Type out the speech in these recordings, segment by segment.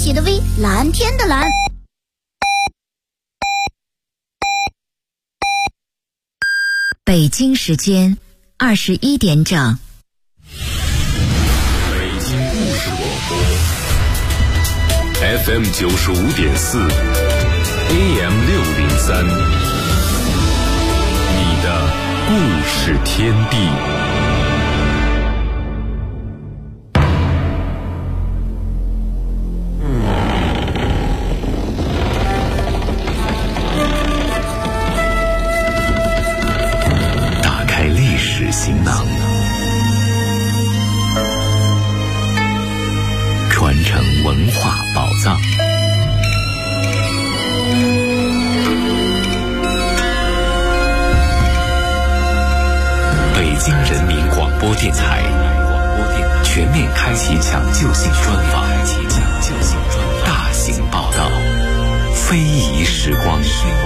写的 V， 蓝天的蓝。 北京时间21点整。 北京故事广播 FM 95.4 AM 603，你的故事天地。行囊，传承文化宝藏。北京人民广播电台全面开启抢救性专访，大型报道，非遗时光。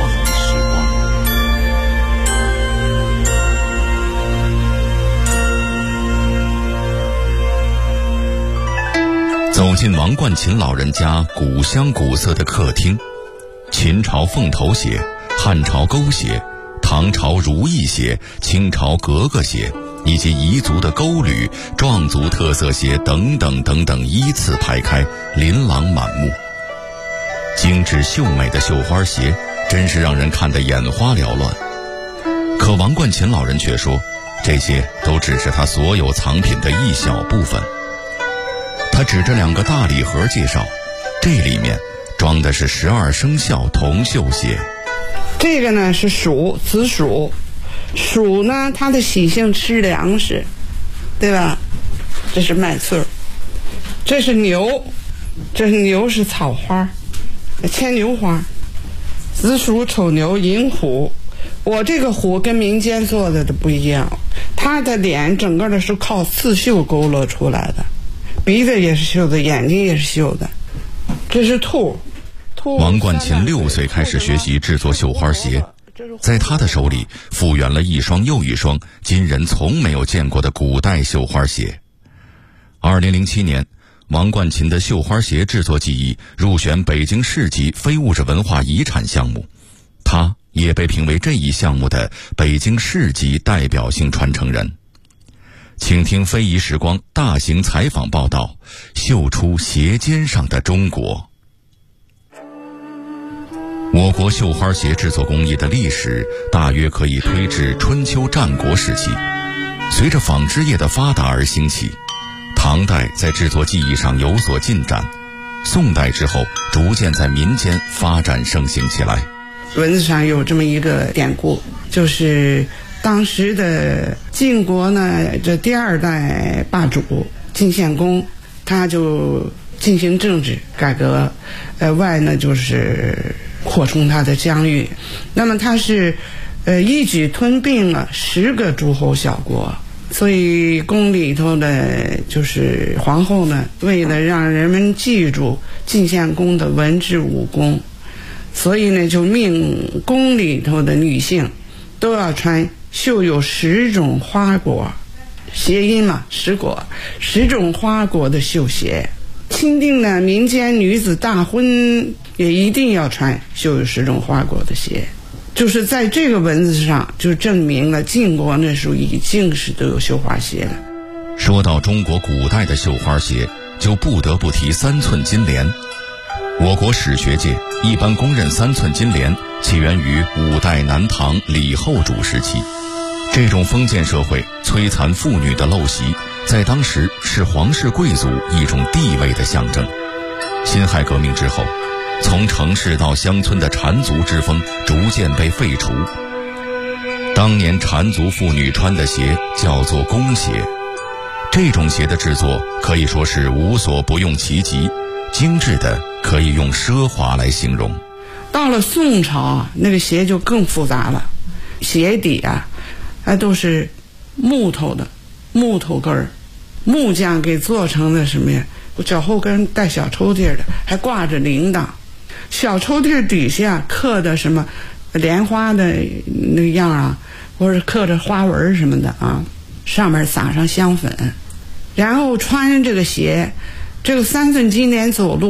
走进王冠琴老人家古香古色的客厅，秦朝凤头鞋、汉朝勾鞋、唐朝如意鞋、清朝格格鞋，以及彝族的勾履、壮族特色鞋等等等等依次排开，琳琅满目。精致秀美的绣花鞋真是让人看得眼花缭乱。可王冠琴老人却说，这些都只是他所有藏品的一小部分。他指着2个大礼盒介绍，这里面装的是12生肖铜绣鞋。 这个呢是鼠，紫鼠。鼠呢，它的习性吃粮食，对吧？这是麦穗儿。这是牛，这是牛是草花，牵牛花。紫鼠、丑牛、银虎。我这个虎跟民间做的不一样，它的脸整个的是靠刺绣勾勒出来的。鼻子也是绣的，眼睛也是绣的。这是兔。 王冠琴6岁开始学习制作绣花鞋，在他的手里复原了一双又一双今人从没有见过的古代绣花鞋。2007年，王冠琴的绣花鞋制作技艺入选北京市级非物质文化遗产项目，他也被评为这一项目的北京市级代表性传承人。请听非遗时光大型采访报道，绣出鞋尖上的中国。我国绣花鞋制作工艺的历史大约可以推至春秋战国时期，随着纺织业的发达而兴起。唐代在制作技艺上有所进展，宋代之后逐渐在民间发展盛行起来。 文字上有这么一个典故，就是当时的晋国呢，这第2代霸主晋献公，他就进行政治改革，外呢就是扩充他的疆域。那么他是一举吞并了10个诸侯小国，所以宫里头的就是皇后呢，为了让人们记住晋献公的文治武功，所以呢就命宫里头的女性都要穿绣有10种花果，谐音嘛，10果，10种花果的绣鞋。钦定的民间女子大婚也一定要穿绣有10种花果的鞋。就是在这个文字上就证明了晋国那时候已经是都有绣花鞋了。 说到中国古代的绣花鞋，就不得不提3寸金莲。我国史学界一般公认3寸金莲起源于5代南唐李后主时期。这种封建社会摧残妇女的陋习，在当时是皇室贵族一种地位的象征。辛亥革命之后，从城市到乡村的缠足之风逐渐被废除。当年缠足妇女穿的鞋叫做宫鞋，这种鞋的制作可以说是无所不用其极，精致的可以用奢华来形容。 到了宋朝啊，那个鞋就更复杂了，鞋底啊都是木头的，木头根儿，木匠给做成的什么呀？脚后跟带小抽屉的，还挂着铃铛，小抽屉底下刻的什么莲花的那样啊，或者刻着花纹什么的啊，上面撒上香粉，然后穿这个鞋，这个3寸金莲走路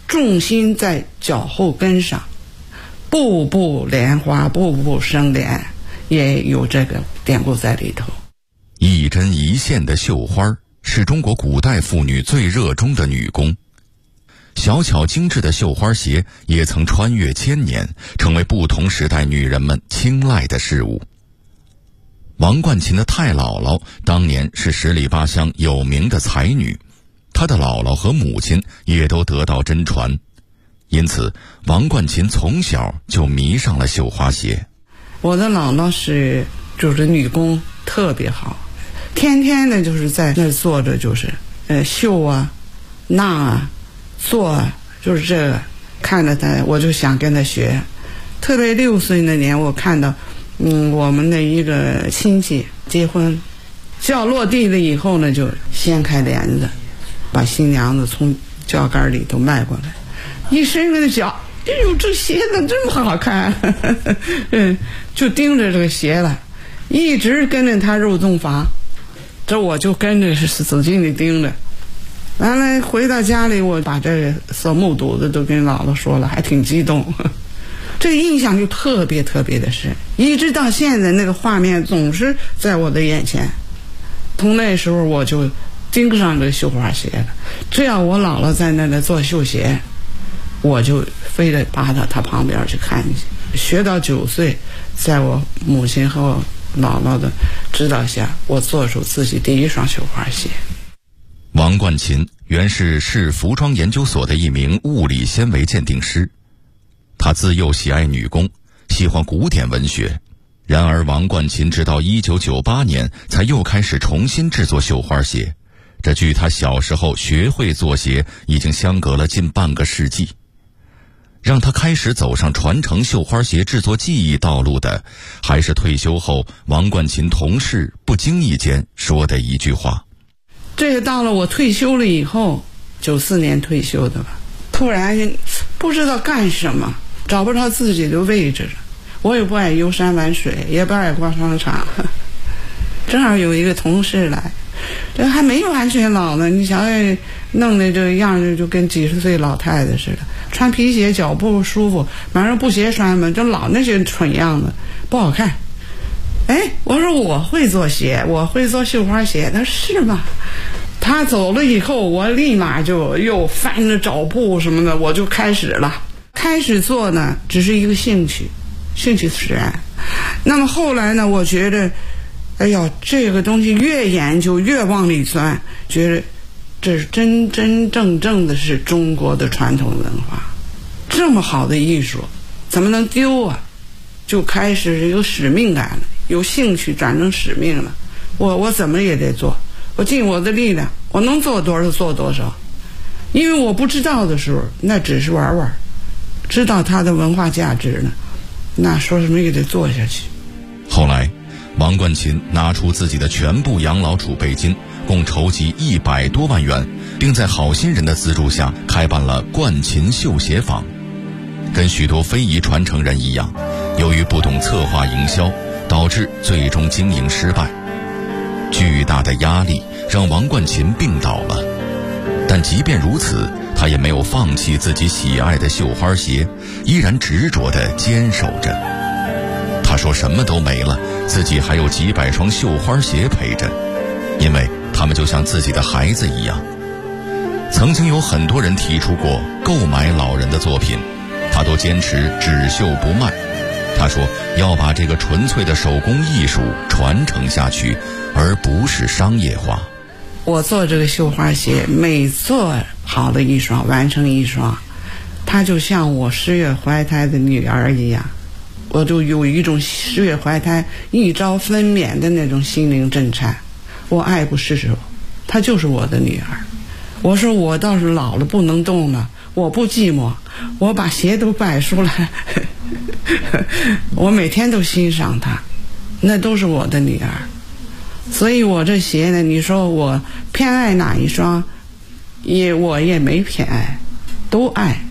重心在脚后跟上，步步莲花，步步生莲，也有这个典故在里头。 一针一线的绣花是中国古代妇女最热衷的女工。小巧精致的绣花鞋也曾穿越千年，成为不同时代女人们青睐的事物。王冠琴的太姥姥当年是十里八乡有名的才女，她的姥姥和母亲也都得到真传，因此王冠琴从小就迷上了绣花鞋。 我的姥姥就是女工特别好，天天的就是在那坐着，就是绣啊、纳啊、做啊，就是这个。看着她，我就想跟她学。特别6岁那年，我看到我们的一个亲戚结婚，轿落地了以后呢，就掀开帘子，把新娘子从轿杆里头迈过来，一伸开的脚，哎呦，这鞋怎么这么好看？就盯着这个鞋了，一直跟着他入洞房，这我就跟着使劲的盯着。完了回到家里，我把这个所目睹的都跟姥姥说了，还挺激动。这个印象就特别特别的深，一直到现在那个画面总是在我的眼前。从那时候我就盯上这个绣花鞋了，只要我姥姥在那里做绣鞋，我就非得扒到她旁边去看去。学到9岁，在我母亲和我姥姥的指导下，我做出自己第一双绣花鞋。 王冠琴原是市服装研究所的一名物理纤维鉴定师，他自幼喜爱女工，喜欢古典文学。然而王冠琴直到1998年才又开始重新制作绣花鞋，这距他小时候学会做鞋已经相隔了近半个世纪。让他开始走上传承绣花鞋制作技艺道路的，还是退休后王冠琴同事不经意间说的一句话。 这个到了我退休了以后，94年退休的吧，突然不知道干什么，找不着自己的位置了。我也不爱游山玩水，也不爱逛商场。正好有一个同事来，这还没完全老呢，你想弄的这个样子就跟几十岁老太太似的，穿皮鞋脚不舒服，马上布鞋穿嘛，就老那些蠢样子，不好看。我说我会做鞋，我会做绣花鞋。他说是吗？他走了以后，我立马就又翻着找布什么的，我就开始了。开始做呢，只是一个兴趣使然。那么后来呢，我觉得，哎呀，这个东西越研究越往里钻，觉得这是真正的是中国的传统文化，这么好的艺术，怎么能丢啊？就开始有使命感了，有兴趣转成使命了。我怎么也得做，我尽我的力量，我能做多少做多少。因为我不知道的时候，那只是玩玩；知道它的文化价值呢，那说什么也得做下去。 后来，王冠琴拿出自己的全部养老储备金，共筹集100多万元，并在好心人的资助下开办了冠琴绣鞋坊。跟许多非遗传承人一样，由于不懂策划营销，导致最终经营失败。巨大的压力让王冠琴病倒了，但即便如此，他也没有放弃自己喜爱的绣花鞋，依然执着地坚守着。他说什么都没了，自己还有几百双绣花鞋陪着，因为他们就像自己的孩子一样。曾经有很多人提出过购买老人的作品，他都坚持只绣不卖。他说要把这个纯粹的手工艺术传承下去，而不是商业化。 我做这个绣花鞋，每做好的一双，完成一双，它就像我10月怀胎的女儿一样，我就有一种10月怀胎一朝分娩的那种心灵震颤。我爱不释手，她就是我的女儿。我说我倒是老了不能动了，我不寂寞，我把鞋都摆出来我每天都欣赏她，那都是我的女儿。所以我这鞋呢，你说我偏爱哪一双，我也没偏爱，都爱。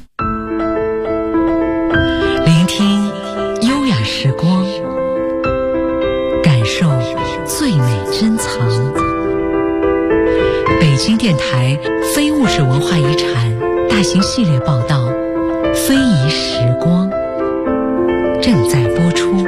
聆听优雅时光，感受最美珍藏。北京电台非物质文化遗产大大型系列报道《非遗时光》正在播出。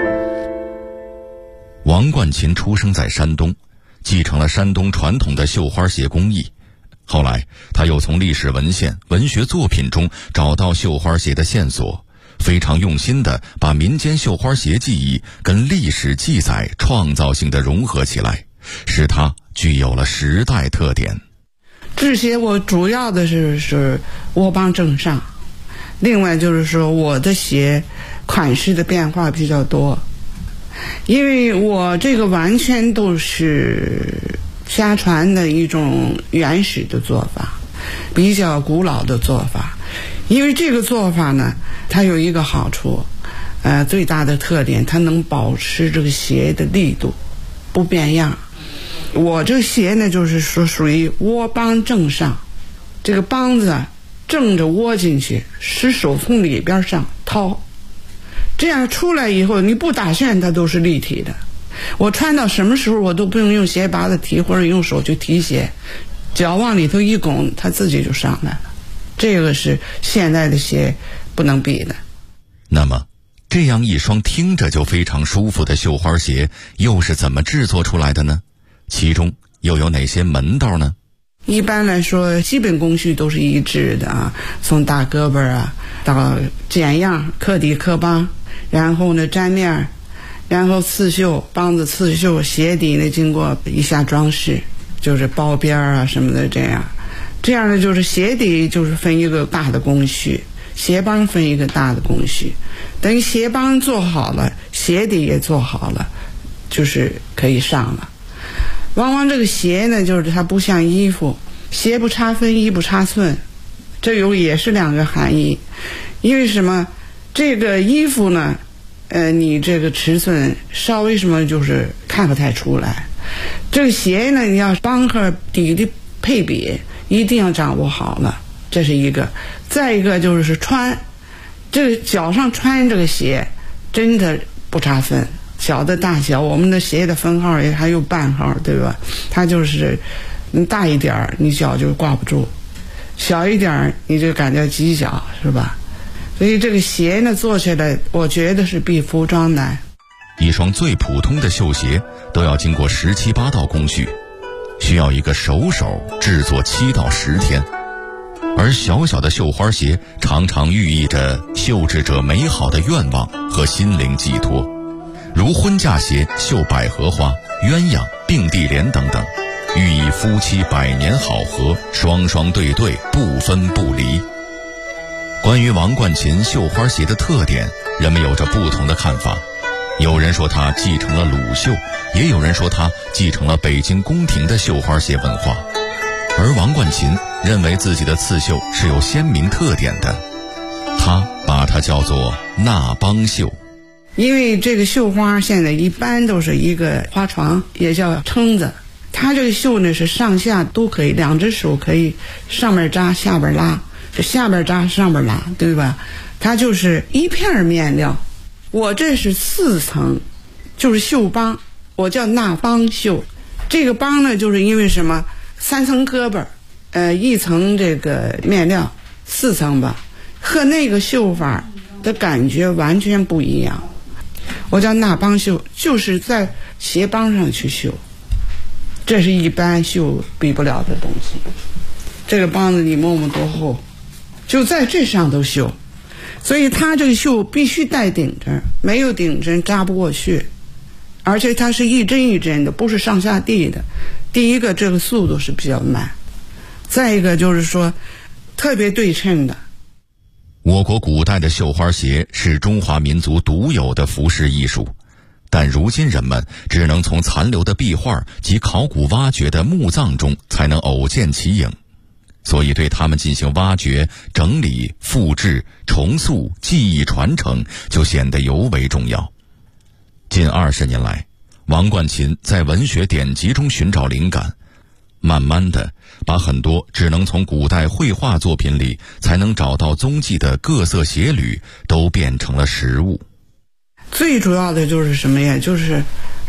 王冠琴出生在山东，继承了山东传统的绣花鞋工艺。后来他又从历史文献、文学作品中找到绣花鞋的线索，非常用心地把民间绣花鞋技艺跟历史记载创造性地融合起来，使它具有了时代特点。 制鞋我主要的是窝帮正上，另外就是说我的鞋款式的变化比较多，因为我这个完全都是家传的一种原始的做法，比较古老的做法。因为这个做法呢，它有一个好处，最大的特点，它能保持这个鞋的力度不变样。我这个鞋呢，就是说属于窝帮正上，这个帮子正着窝进去，使手从里边上掏，这样出来以后你不打旋它都是立体的。我穿到什么时候我都不用用鞋拔子提，或者用手去提鞋，脚往里头一拱，它自己就上来了。这个是现在的鞋不能比的。 那么这样一双听着就非常舒服的绣花鞋又是怎么制作出来的呢？其中又有哪些门道呢？ 一般来说基本工序都是一致的啊，从大胳膊到剪样、刻底、刻帮，然后呢粘面，然后刺绣，帮子刺绣，鞋底呢经过一下装饰，就是包边什么的，这样呢就是鞋底就是分一个大的工序，鞋帮分一个大的工序，等于鞋帮做好了，鞋底也做好了，就是可以上了。往往这个鞋呢，就是它不像衣服，鞋不差分，衣不差寸，这也是两个含义。因为什么？这个衣服呢，你这个尺寸稍微什么就是看不太出来。这个鞋呢，你要帮和底的配比一定要掌握好了，这是一个。再一个就是穿，这个脚上穿这个鞋真的不差分。小的大小，我们的鞋的分号也还有半号，对吧？它就是你大一点你脚就挂不住，小一点你就感觉挤脚，是吧？所以这个鞋呢做起来我觉得是比服装难。 一双最普通的绣鞋都要经过17、8道工序，需要一个手制作7到10天。而小小的绣花鞋常常寓意着绣制者美好的愿望和心灵寄托，如婚嫁鞋绣百合花、鸳鸯、并蒂莲等等，寓意夫妻百年好合，双双对对，不分不离。关于王冠琴绣花鞋的特点，人们有着不同的看法。有人说它继承了鲁绣，也有人说它继承了北京宫廷的绣花鞋文化。而王冠琴认为自己的刺绣是有鲜明特点的，他把它叫做纳帮绣。 因为这个绣花现在一般都是一个花床，也叫撑子。它这个绣呢是上下都可以，两只手可以上面扎下边拉，这下边扎上边拉，对吧？它就是一片面料。我这是4层，就是绣帮，我叫纳帮绣。这个帮呢就是因为什么？3层胳膊，1层这个面料，4层吧，和那个绣法的感觉完全不一样。我叫纳帮绣，就是在鞋帮上去绣，这是一般绣比不了的东西。这个帮子你摸摸多厚，就在这上头绣，所以它这个绣必须带顶针，没有顶针扎不过去，而且它是一针一针的，不是上下地的。第一个，这个速度是比较慢，再一个就是说特别对称的。 我国古代的绣花鞋是中华民族独有的服饰艺术，但如今人们只能从残留的壁画及考古挖掘的墓葬中才能偶见其影，所以对它们进行挖掘、整理、复制、重塑、技艺传承就显得尤为重要。近20年来，王冠琴在文学典籍中寻找灵感，慢慢的把很多只能从古代绘画作品里才能找到踪迹的各色鞋履都变成了实物。 最主要的就是什么呀？就是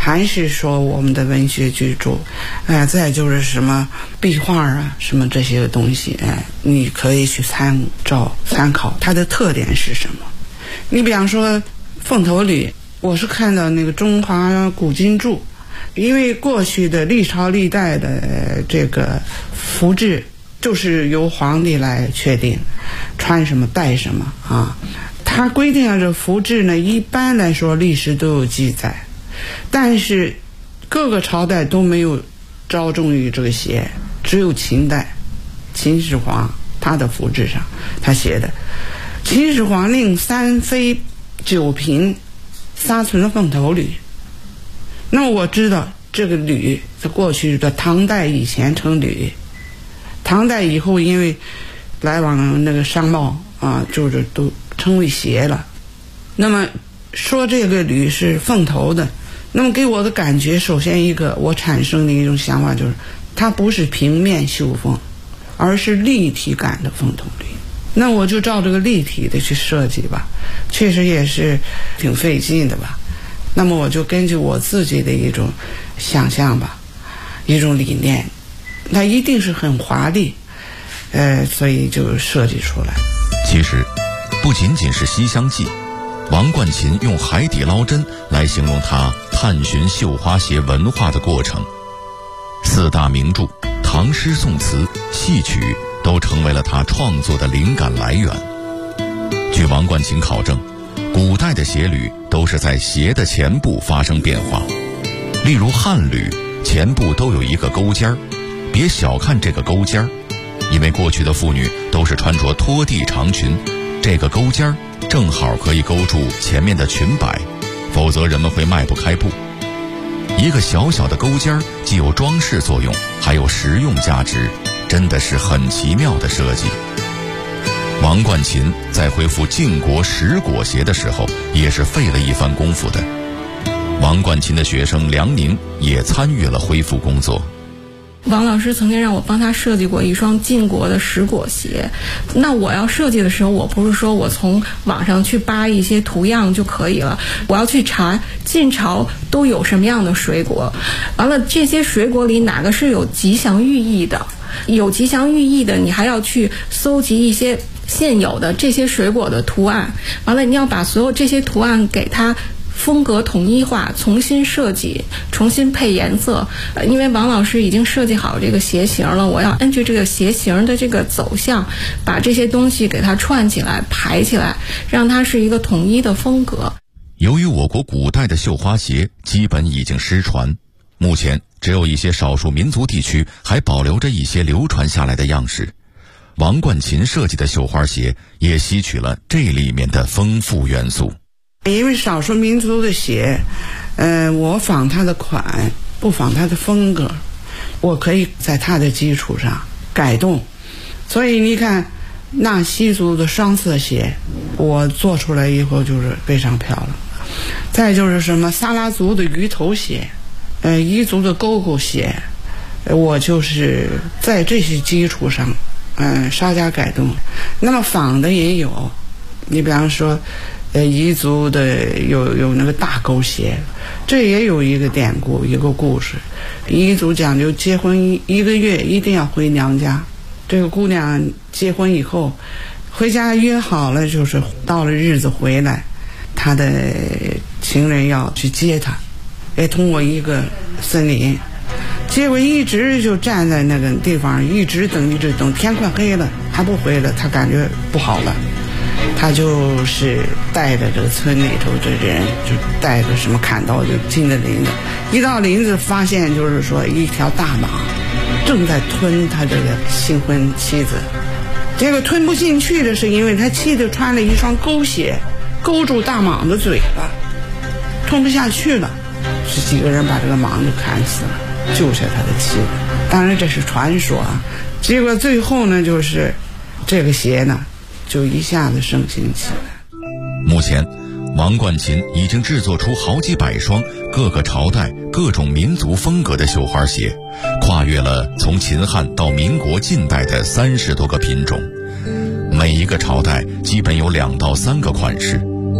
还是说我们的文学巨著，再就是什么壁画啊，什么这些东西，你可以去参考它的特点是什么。你比方说凤头吕，我是看到那个中华古今注，因为过去的历朝历代的这个服制就是由皇帝来确定穿什么戴什么啊。他规定这服制呢，一般来说历史都有记载，但是各个朝代都没有着重于这个鞋，只有秦代秦始皇他的服制上他写的，秦始皇令3妃9嫔撒存凤头吕。那么我知道这个吕在过去的唐代以前称吕，唐代以后因为来往那个商贸啊，就是都称为鞋了。那么说这个吕是凤头的，那么给我的感觉，首先一个我产生的一种想法就是，它不是平面绣凤，而是立体感的凤头吕。那我就照这个立体的去设计吧，确实也是挺费劲的吧。那么我就根据我自己的一种想象吧，一种理念，它一定是很华丽，所以就设计出来。 其实不仅仅是《西厢记》，王冠琴用海底捞针来形容他探寻绣花鞋文化的过程。4大名著、唐诗宋词、戏曲都成为了他创作的灵感来源。据王冠琴考证，古代的鞋履都是在鞋的前部发生变化，例如汉履前部都有一个勾尖儿，别小看这个勾尖儿，因为过去的妇女都是穿着拖地长裙，这个勾尖儿正好可以勾住前面的裙摆，否则人们会迈不开步。一个小小的勾尖儿既有装饰作用，还有实用价值，真的是很奇妙的设计。王冠琴在恢复晋国石果鞋的时候，也是费了一番功夫的。王冠琴的学生梁宁也参与了恢复工作。 王老师曾经让我帮他设计过一双晋国的石果鞋。那我要设计的时候，我不是说我从网上去扒一些图样就可以了，我要去查晋朝都有什么样的水果，完了这些水果里哪个是有吉祥寓意的，有吉祥寓意的你还要去搜集一些现有的这些水果的图案，完了你要把所有这些图案给它风格统一化，重新设计，重新配颜色。因为王老师已经设计好这个鞋型了，我要根据这个鞋型的这个走向，把这些东西给它串起来排起来，让它是一个统一的风格。 由于我国古代的绣花鞋基本已经失传，目前只有一些少数民族地区还保留着一些流传下来的样式。王冠琴设计的绣花鞋也吸取了这里面的丰富元素。 因为少数民族的鞋，我仿它的款，不仿它的风格，我可以在它的基础上改动。所以你看，纳西族的双色鞋，我做出来以后就是非常漂亮。再就是什么撒拉族的鱼头鞋，彝族的勾勾鞋，我就是在这些基础上，稍加改动。那么仿的也有，你比方说。彝族的有那个大勾鞋，这也有一个典故，一个故事。彝族讲究结婚1个月一定要回娘家，这个姑娘结婚以后回家约好了，就是到了日子回来，她的情人要去接她，通过一个森林，结果一直就站在那个地方，一直等，天快黑了还不回来，她感觉不好了。他就是带着这个村里头的人，就带着什么砍刀就进了林子，一到林子发现就是说一条大蟒正在吞他这个新婚妻子，这个吞不进去的是因为他妻子穿了一双勾鞋，勾住大蟒的嘴巴，吞不下去了，是几个人把这个蟒就砍死了，救下他的妻子。当然这是传说啊，结果最后呢，就是这个鞋呢就一下子盛行起来。 目前王冠琴已经制作出好几百双各个朝代各种民族风格的绣花鞋，跨越了从秦汉到民国近代的30多个品种，每一个朝代基本有2到3个款式。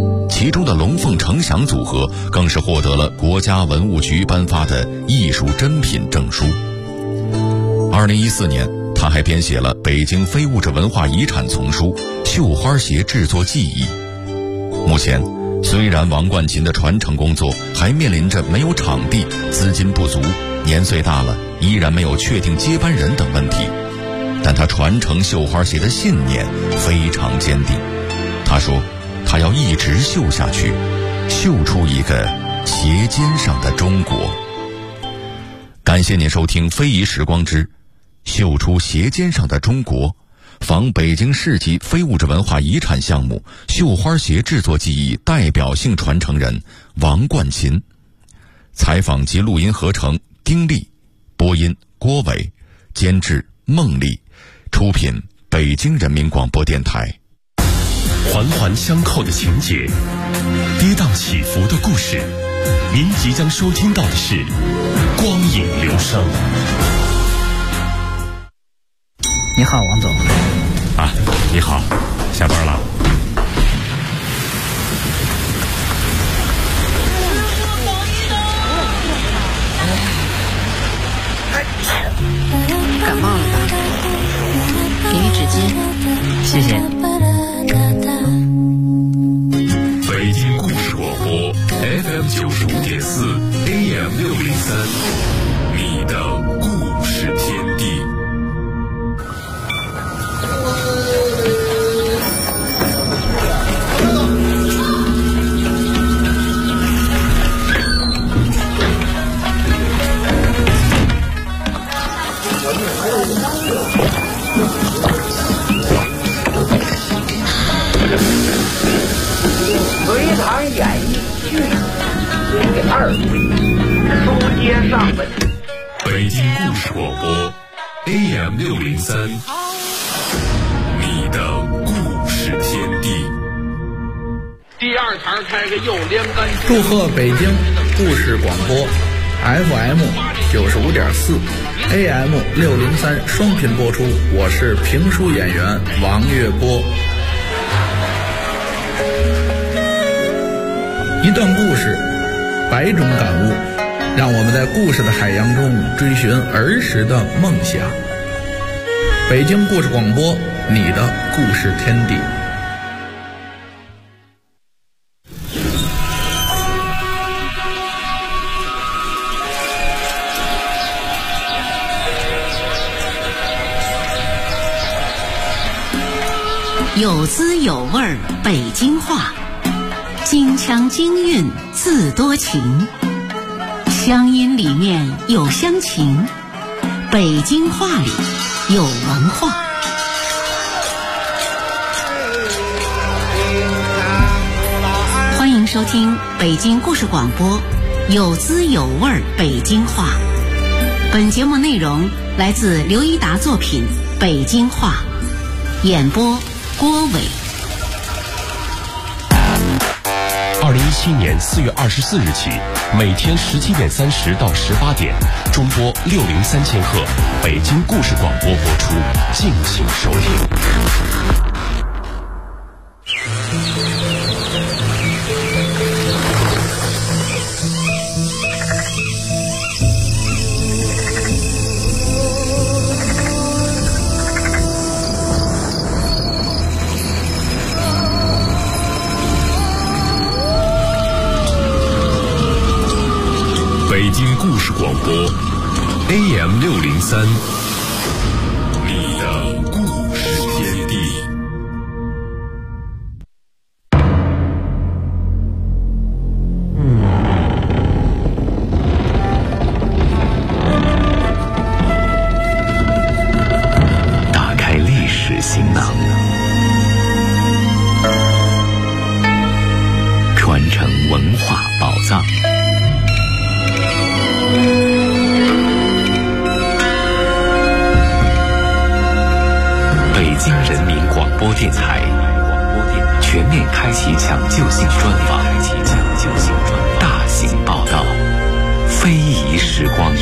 其中的龙凤呈祥组合更是获得了国家文物局颁发的艺术珍品证书。2014年，他还编写了北京非物质文化遗产丛书《绣花鞋制作技艺》。目前，虽然王冠琴的传承工作还面临着没有场地、资金不足、年岁大了依然没有确定接班人等问题，但他传承绣花鞋的信念非常坚定。他说他要一直绣下去，绣出一个鞋尖上的中国。感谢您收听非遗时光之绣出鞋尖上的中国，访北京市级非物质文化遗产项目绣花鞋制作技艺代表性传承人王冠琴。采访及录音合成丁力，播音郭伟，监制孟丽，出品北京人民广播电台。 环环相扣的情节，跌宕起伏的故事，您即将收听到的是光影流声。 你好，王总。 啊，你好，下班了。 感冒了吧？给你纸巾。 谢谢。 北京故事广播 FM 95.4 AM 603，你的故事天地。 隋唐演义剧第2回，书接上文。 北京故事广播 AM 603，你的故事天地。 第二堂开个右连杆。 祝贺北京故事广播 FM 95.4 AM 603双频播出，我是评书演员王月波。一段故事，百种感悟，让我们在故事的海洋中追寻儿时的梦想。北京故事广播，你的故事天地。 有滋有味儿北京话，京腔京韵字多情，乡音里面有乡情，北京话里有文化。欢迎收听北京故事广播，有滋有味儿北京话。本节目内容来自刘一达作品《北京话》，演播郭伟。 2017年4月24日起，每天17点30到18点，中波603千赫，北京故事广播播出，敬请收听。北京故事广播 AM 603，你的故事天地。打开历史行囊，传承文化宝藏。北京人民广播电台全面开启抢救性专访，大型报道，非遗时光。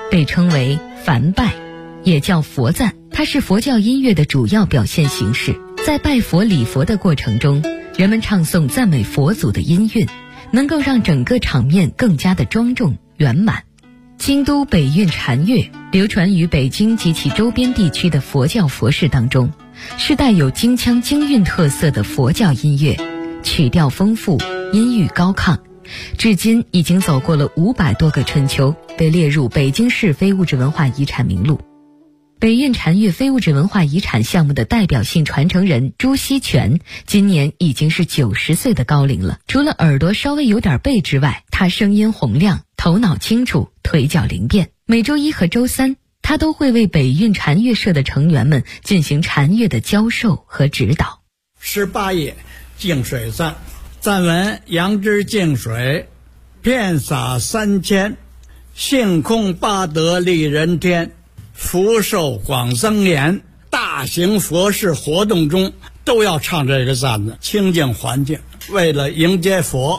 被称为梵拜，也叫佛赞，它是佛教音乐的主要表现形式。在拜佛礼佛的过程中，人们唱诵赞美佛祖的音韵，能够让整个场面更加的庄重圆满。京都北韵禅乐流传于北京及其周边地区的佛教佛事当中，是带有京腔京韵特色的佛教音乐，曲调丰富，音域高亢，至今已经走过了500多个春秋，被列入北京市非物质文化遗产名录。北韵禅乐非物质文化遗产项目的代表性传承人朱锡全今年已经是90岁的高龄了。除了耳朵稍微有点背之外，他声音洪亮，头脑清楚，腿脚灵便。每周一和周三，他都会为北韵禅乐社的成员们进行禅乐的教授和指导。 18页净水赞，赞文：杨枝净水，遍洒3000，性空八德利人天，福寿广增延。大型佛事活动中都要唱这个赞的，清净环境，为了迎接佛。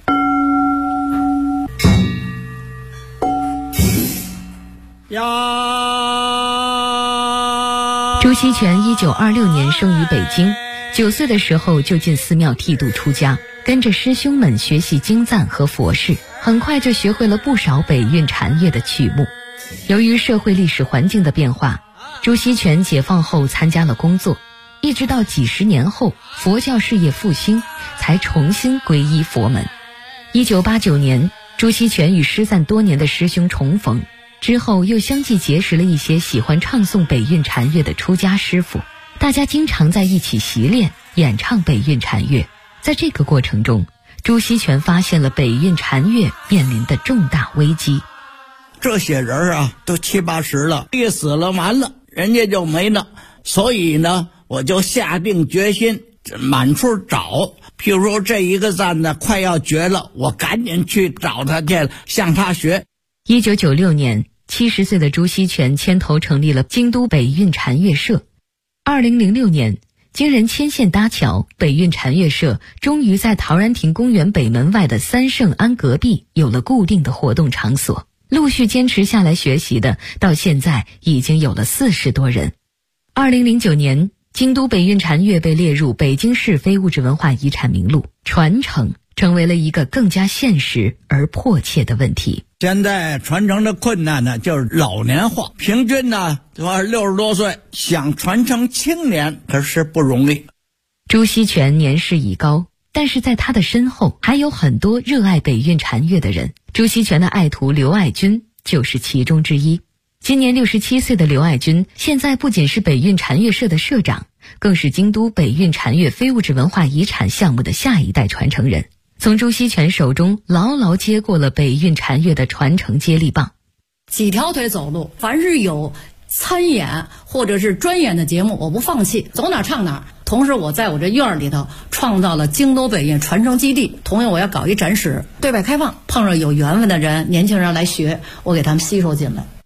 朱锡全1926年生于北京，9岁的时候就进寺庙剃度出家，跟着师兄们学习经赞和佛事，很快就学会了不少北韵禅乐的曲目。由于社会历史环境的变化，朱锡全解放后参加了工作，一直到几十年后佛教事业复兴，才重新皈依佛门。1989年，朱锡全与失散多年的师兄重逢，之后又相继结识了一些喜欢唱诵北韵禅乐的出家师傅，大家经常在一起习练演唱北韵禅乐。在这个过程中，朱锡全发现了北韵禅乐面临的重大危机。 这些人啊，都70、80了，一死了完了，人家就没了。所以呢，我就下定决心满处找。譬如说这一个赞呢快要绝了，我赶紧去找他去，向他学。 1996年，70岁的朱锡全牵头成立了京都北韵禅乐社。2006年，经人牵线搭桥，北韵禅乐社终于在陶然亭公园北门外的三圣庵隔壁有了固定的活动场所。陆续坚持下来学习的，到现在已经有了40多人。2009年，京都北韵禅乐被列入北京市非物质文化遗产名录，传承成为了一个更加现实而迫切的问题。 现在传承的困难呢，就是老年化，平均呢60多岁，想传承青年可是不容易。 朱锡全年事已高，但是在他的身后还有很多热爱北韵禅乐的人。朱锡全的爱徒刘爱军就是其中之一。今年67岁的刘爱军，现在不仅是北韵禅乐社的社长，更是京都北韵禅乐非物质文化遗产项目的下一代传承人，从朱锡全手中牢牢接过了北韵禅乐的传承接力棒。 几条腿走路，凡是有参演或者是专演的节目，我不放弃，走哪唱哪。同时我在我这院里头创造了京都北韵传承基地，同样我要搞一展示，对外开放，碰上有缘分的人，年轻人来学，我给他们吸收进来。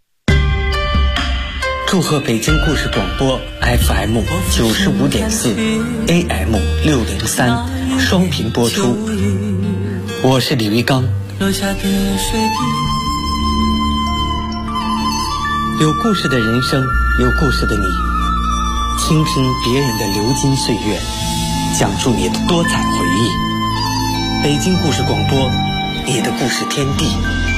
祝贺北京故事广播 FM 95.4 AM 603双频播出，我是李玉刚。有故事的人生，有故事的你，倾听别人的流金岁月，讲述你的多彩回忆。北京故事广播，你的故事天地。